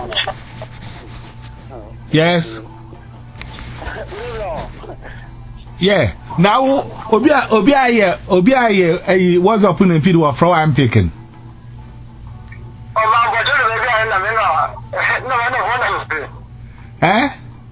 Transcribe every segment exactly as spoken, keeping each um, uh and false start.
Yes. Yeah. Now, Obia, Obia, Obia, Obia, what's up in the video of I'm picking? Eh?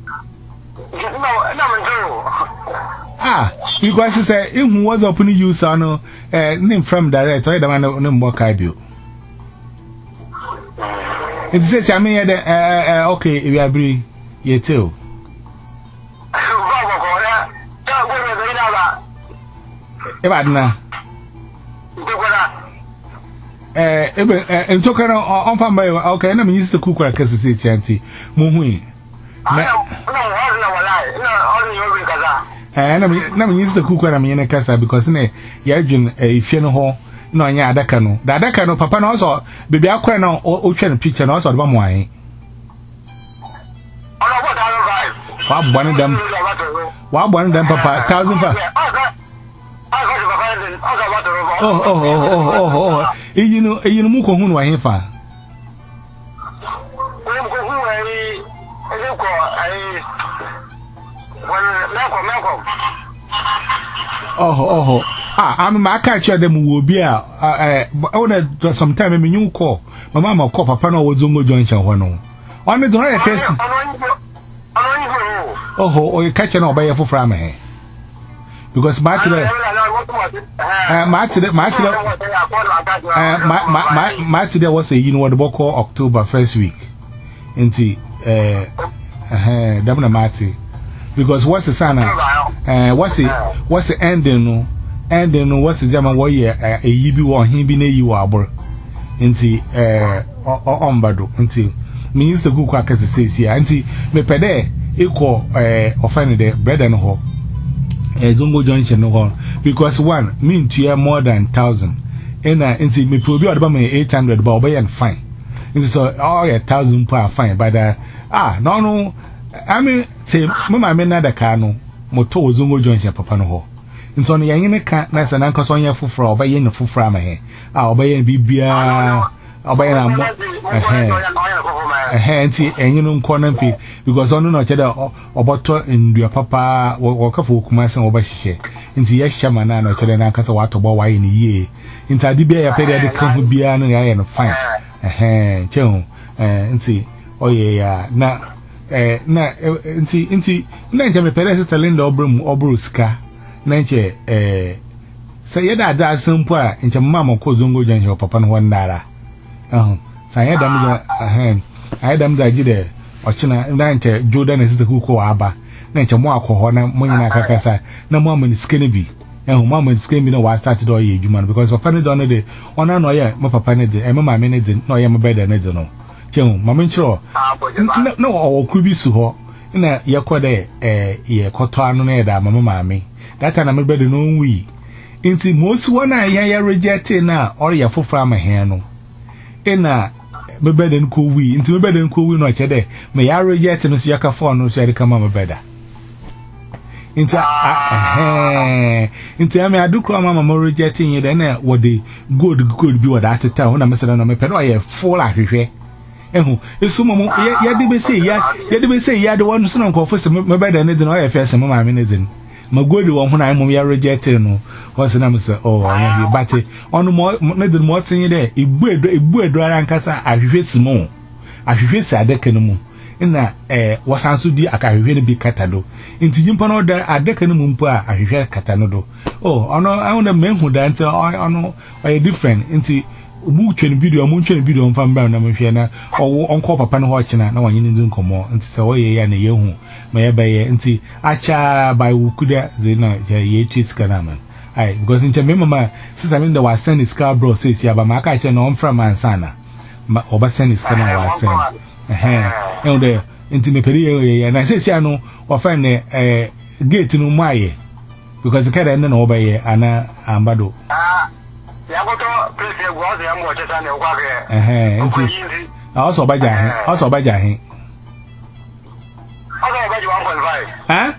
Ah, because he said, if who was opening you, son, uh, name from direct, I don't know more Kaibio. It says, I mean, uh, okay, we agree, you too. Ebadna. Eh, eh, and token on from by okay, and I mean, the cook like a city anti Muhui. And I mean, never use the cook when I'm in a casa because in a Yajin a funeral hall, no, yeah, that canoe. That canoe, Papa, also, baby, I'll quite know ocean picture, and also one way. What one of them? What one of them, Papa, thousand five. Oh, oh, oh, oh, oh, oh. You know, you know, Muko, who are here for? Oh, oh, oh. Ah, I'm my catcher, them will be a uh, sometime in you call. My mamma call Papa no was Zungo Junction one. On the door, face. Oh, oh, you catch an obey for Frame. Because Martin, uh, Martin, Martin, uh, Martin, there was a you know what the book called October first week. Into uh, uh, Damna Marty. Because what's the son? Uh, what's it? What's the ending? Ending, what's the German warrior? A yibi one, he be near you arbor. Into uh, on Bado. Until means the good quackers says here. Until me pede equal uh, offended bread and hope. A Zungo Junction no hall because one mean to hear more than thousand. And I see me probably about me eight hundred bob and fine. And so all a thousand per fine, but uh, ah, no, no, I mean, say, Mamma, I mean, not a cano, Moto Zungo Junction, Papa no hall. And so the young cat, nice and uncle Sonia for fraud, obeying the full frame here. I'll obey and be beer, obey a hand, and you know, corner feet because on no cheddar or butter in your papa or careful commerce over she. Into yes, shaman and cheddar and cast a water boy in a year. Into the beer, I paid the come with beer and I am fine. A hand, chill, and see, oh yeah, now, eh, now, and see, into Nancy, my parents are Linda or Brum or Brusca. Nancy, eh, say that that's some poor into Mamma Kozungo Junction or Papa one dollar. Oh, so I had them a hand. I had them that did it. Or China, Nancy, Jordan is the Huko Abba. Nancy, more alcohol, Monina Cacasa, no more in skinny be. And Mamma is screaming, no, I started all year, Juman, because Papa is on the day. On no, yeah, my Papa needed, and Mamma minutes, no, I am a better than no. Jim, Mamma, sure. No, or could be so. In a Yakode, a year, Cotano, Mamma, mammy. That time I'm a better known we. Into most one I hear rejected now, or your full farmer hand. In a me better than cool we, into me better than cool we not today. May I reject and see a cafon no shall come on better. Into ah, into me I do cry mamma more rejecting you then what the good good be what at the town. I'm saying, I'm a pedal, I fall out here. And who is some more? Yeah, they say, yeah, yeah, they say, yeah, the one who's not confessing my better than I have first, mamma, I'm in. My good one when I'm rejected, no, what's the name? Oh, I am but on the more, not the more thing there. It would, it would dry and cassa, I wish more. I wish I decanomo. In that, eh, was answered the I can really be catado. Into Jimpano, there are decanumpa, I hear catanodo. Oh, I know, I want a man who dance, I know, a different, into Moochen video, Moochen video on Van Brown, I'm here or on Copper Pan Watchina, no one in come on, and so away and a young. May I buy anti Acha by Wukuda Zena, Yatis Canaman. I because in Chamema, since I mean the was sent his car bro says, yeah, but my catcher no from Mansana. Obasen is coming was sent. A hand, and there into me period, and I say, I know, or find a gate no my because the cat and then obey Anna Ambado. Ah, Yaboto, please, was the Amotas and the Wagger. I also by Jahan, also by Jahan. Huh?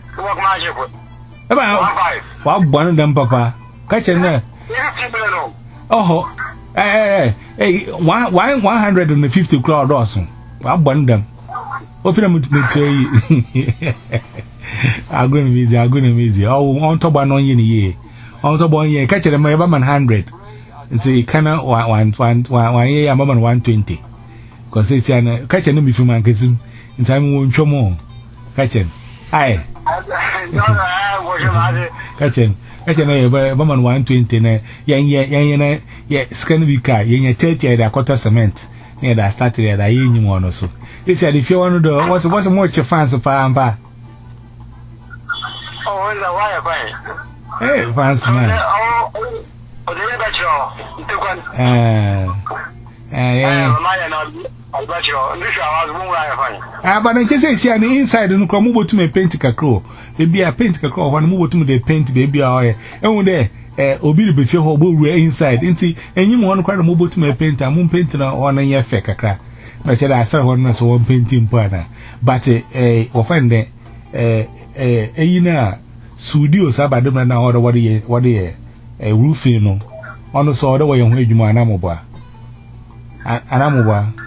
About what one of them, Papa? Catch in there. Oh, eh, eh, eh, one hundred and fifty crowd, Dawson. I bond them. Open them to me. I'm going to be there. I'm going to be there. Oh, on top of one year. On top of one year. Catch them, my man hundred. It's a kind of one, one, one, one year, I'm on one twenty. Because it's a catch them before my cousin. In time, won't show more. Catch them. Aye. Catch them. Catch them, I'm one twenty. Yang, yang, yang, yang, scan the car. Yang, thirty at a quarter cement. Near that started at a union one or so. They said if you want to do what's what's a much fans of Pampa. Oh, the wire fine. Hey, fans, man. Oh, oh, the lecture. Ah, but I just say, see, on the inside, and come over to me paint a crow. Maybe I paint a crow, one move to me, they paint baby. And when there, Obi before Hobo were inside, ain't and you want to quite a move to me paint, and moon painting on a year fake a crack. But I saw one as one painting partner. But a offender, a you know, studios have I don't know what the what the a roof, you know, on the sort of way on which you are Namoba. Anamoba.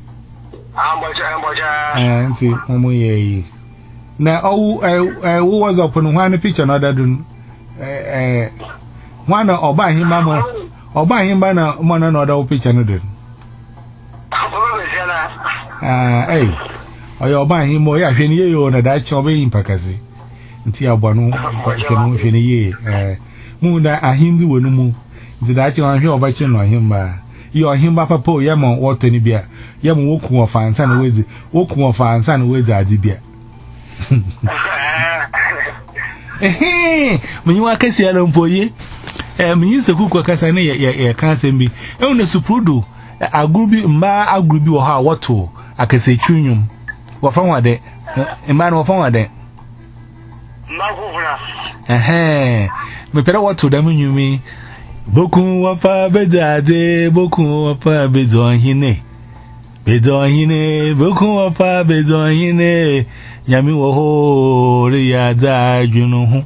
And see, Momo. Now, oh, who was up on one picture, another than one or buy him, mamma, or buy him by one another picture, another. Ah, eh, or you'll buy him more, yeah, you on a Dutch or being Pacassi. Until Bono can move in a year. Moon that a Hindu will move. The Dutch on your bachelor or him by. You are him, Papa Po, Yamon, water in beer. Yam walk more fine, son, with walk more fine, son, with the beer. Eh, when you are Cassie alone for ye, and me is the cook or Cassane, ya can't send me. Only Suprudo, a groupie, ma, a groupie or how what to, I can say chunium. What from what day? A man of one day. Eh, me better what to them you me. Boku wafa bedade, boku wafa bedon hine. Bedon hine, boku wafa bedon hine. Yami woho riyada junuhu.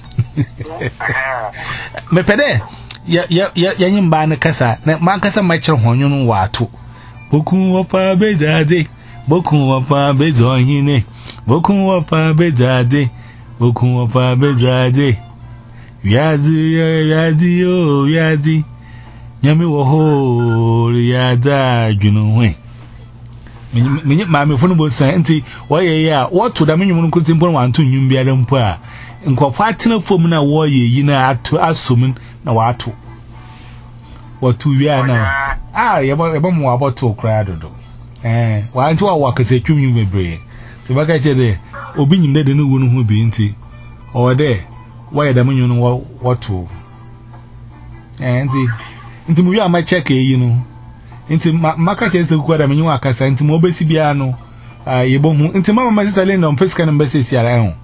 Me pede, ya ya ya ya nyimba na kasa, na man kasa machiro honyunu watu. Boku wafa bedade, boku wafa bedon hine. Boku wafa bedade, boku wafa bedade. Yadi, yadi, yo, yadi. Yami woho, yada, junuwe. Minute, mammy, phone was saying, why, yeah, what to the minimum could simple one to you be a dumper. And quite fighting a formula war ye, you know, to assuming no what to. What two we are now? Ah, you about more about to cry. Eh, why to our workers a chewing with brain. To back at you, obeying the new one who be in tea. Or there. Why the man you know what to? And see, into me, I might check a you know. Into my catches the quad, I mean, you are cassa into Mobesibiano. Ah, you bomb into Mamma Sister Linda on Pescan and Bessie Sierra.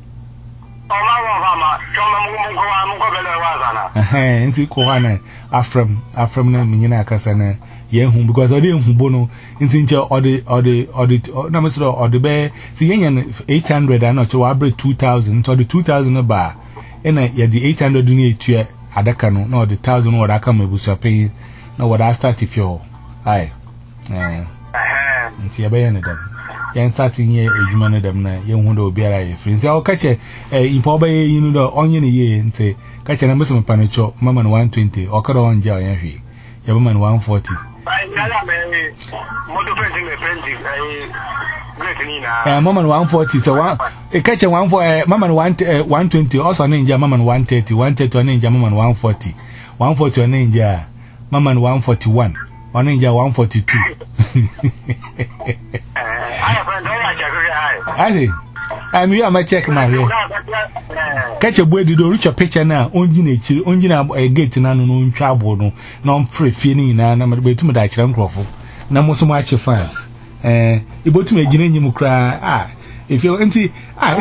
Eh, into Kohana, Afram, Afram, Mina Cassana, Yen, because I didn't bono, into or the or the or the numbers or the bear, see, eight hundred and not to average two thousand, so the two thousand a bar. And I had the eight hundred in it to Adakano, no, the thousand what I come with paying, no, what I start if you're aye. And see a bayon of them. Yan starting here, a human of them, young window be a friend. I'll catch a impobe, you know, the onion a year and say, catch a number of panicho, Mamma one twenty, or cut on jar, Yafi, your woman one forty. Uh, Mamma one forty, so one a catch a one for a Mamma one one twenty, also ninja Mamma one thirty, one thirty, ninja Mamma one forty, one forty, ninja Mamma one forty one, one ninja one forty two. I see. I mean, I might check my way. Catch a boy, do reach a picture now, only nature, only a gate and unknown travel, no free feeling, and I'm way to my Dutch uncle. No so much fans. Eh, you bought me a genuine cry. Ah, if you're empty, ah,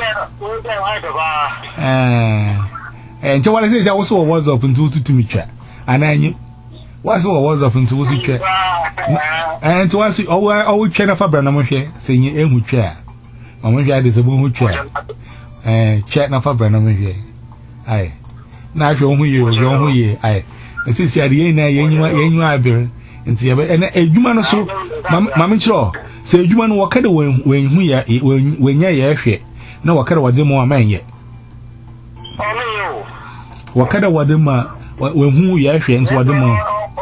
and so what I say, I also was up into to me chat. And I knew what's what was up into was chat. And so I see, oh, I would chain of a brand, saying you aim with chair. Mamma had is a woman chair. Eh, chat na fa brana me hwe ai na hwe hu ye hwe hu ye ai esi si ade yen na yen yen yen abere nti ye be na adwuma no so mama chiro say you man wakada when when who ya when when ya ya hwe na wakada wade mo aman ye wakada wade ma when who ya hwe nso wade mo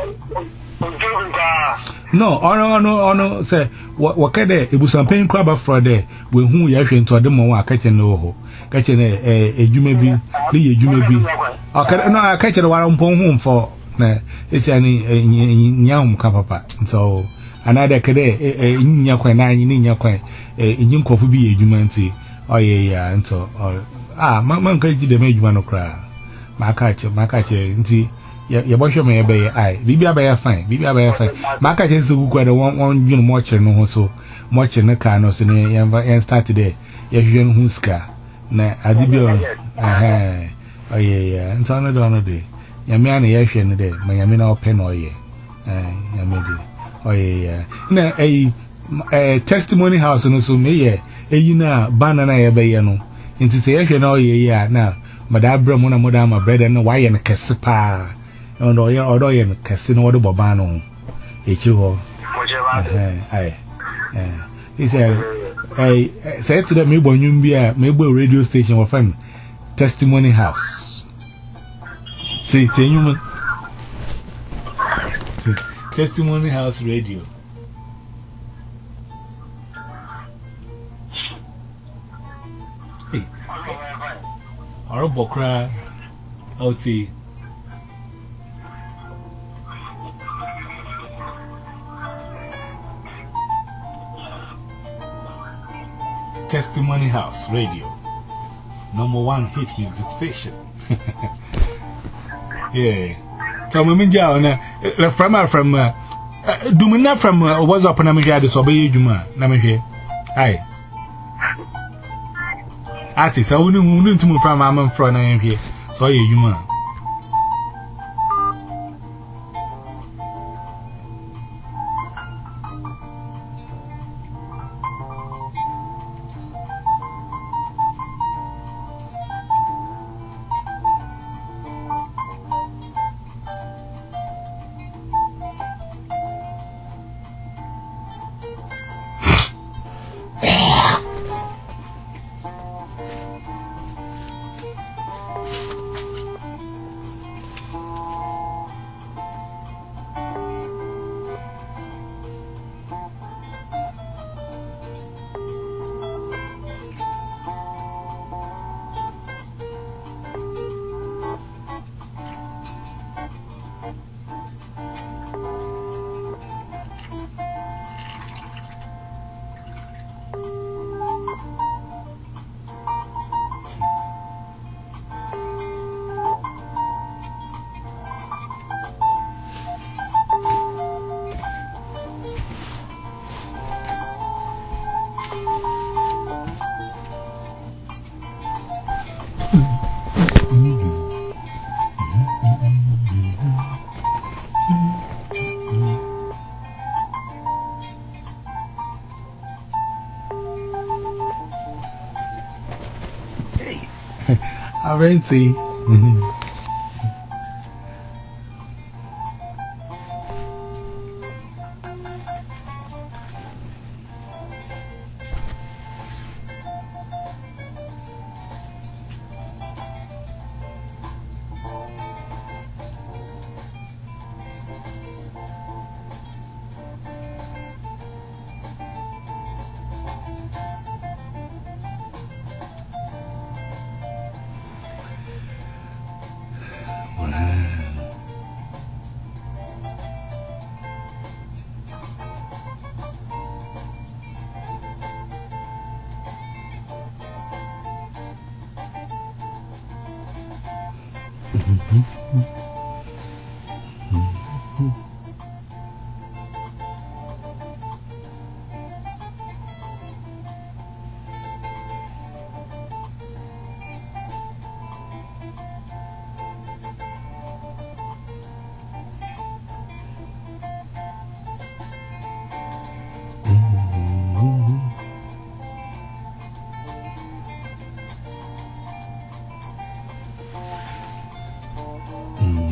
no ono ono ono say wakada ebusampen kwa ba frode when who ya hwe nso wade mo akache no ho kache na ejuma bi ni ejuma bi akada no akache no wara mpon hu mfo na esi ani nyam ka papa nso another kede eh nya kwan na anyi nya kwan eh nyin kofu bi ejuma nti oye ya nto ah man ka jide me ejuma no kra ma ka che ma ka che nti ye bo hwe me ye be ai bibi aba ya fine bibi aba ya fine ma ka che nsu kwa de won won dwun mo kire no ho so mo kire ne ka no so ne ye start there ye hwe no huska na adibio eh oye ya nto no do no de ya me ana ye hwe no de ma ya me na open no ye eh ya me de oh yeah na a eh testimony house no so me yeah eyi na banana ye be ye no nti se ye hwe na oh yeah na madabra mo na moda ma brother no why ye no kese pa no ye odo ye no kese no wodo boba no e chi ho eh ai eh he said eh say to them me bonyum bia me bo radio station wo fan testimony house see see you Testimony House Radio. Hey, Arabokra, O T. Testimony House Radio, number one hit music station. Yeah. So me minja ona from from dumina from was up na me hwe so be ejuma na me hwe ai ati so wonu wonu ntum from am from na hwe so ye ejuma Aren't Mm.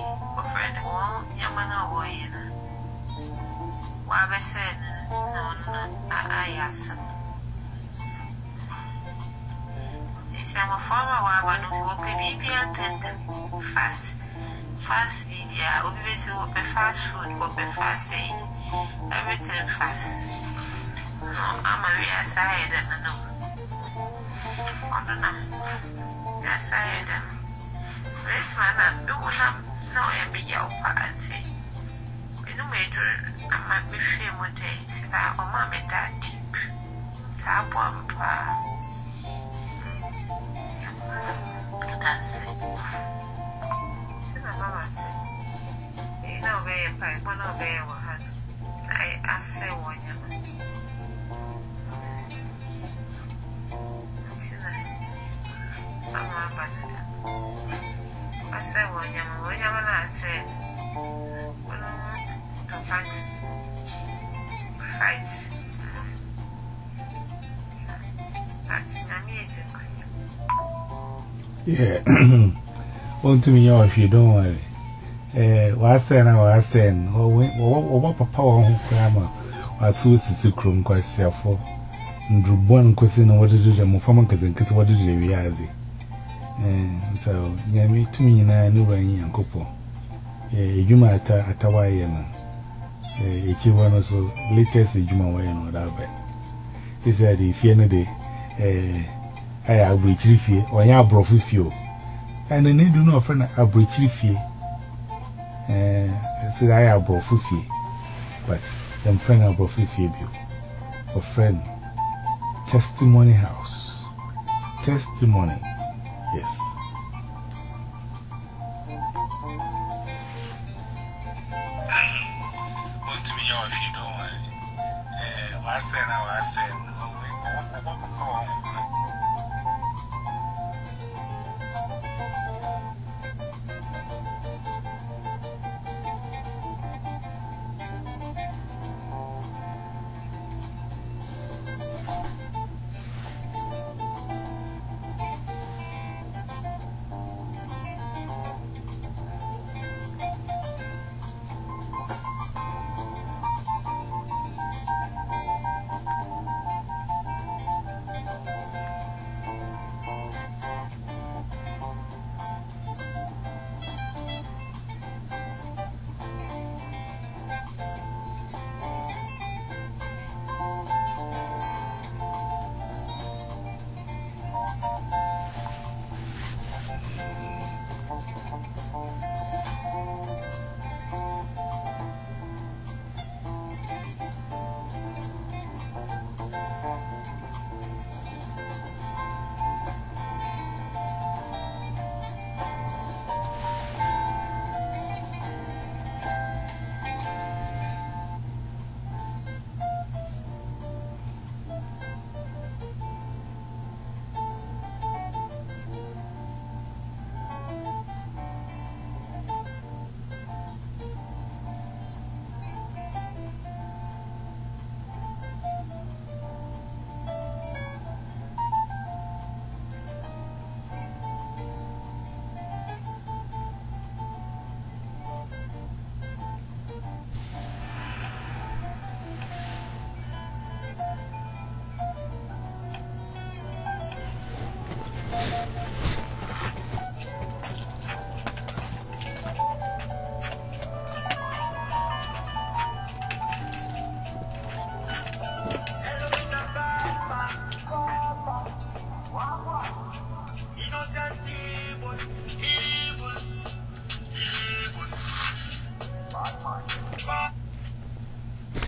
a friend won't Yamana boy. Why said no, I asked him. I'm a former one who will be attendant fast. Fast, yeah, obviously, will be fast food, will be fast, everything fast. No, I'm a real side and no. I don't know. Yes, I had this man, I don't know a big party. We know major, I might be shame with it, that or mammy that deep. Tap one pa. That's it. Mama said, you know, very fine, one of them will have. I asked one. I said, one young one, I said, to find fights. That's amazing. Yeah, want to me if you don't worry. Eh, was saying, I was saying, oh, what papa won't cram or two sister crum quite self. And one question what did you do? Former cousin, because what did you realize? Eh, so, yeah, me to me, and I knew any couple. Eh, you might at Hawaii, eh, it's one also latest you might know that bed. He said, if you know the eh. I have reached fear, or I have brought with you. And I need to know a friend I have reached fear. I said, I have brought with you. But them friend I brought with you. A friend, Testimony House. Testimony, yes. What to me, if you don't want I said, I said,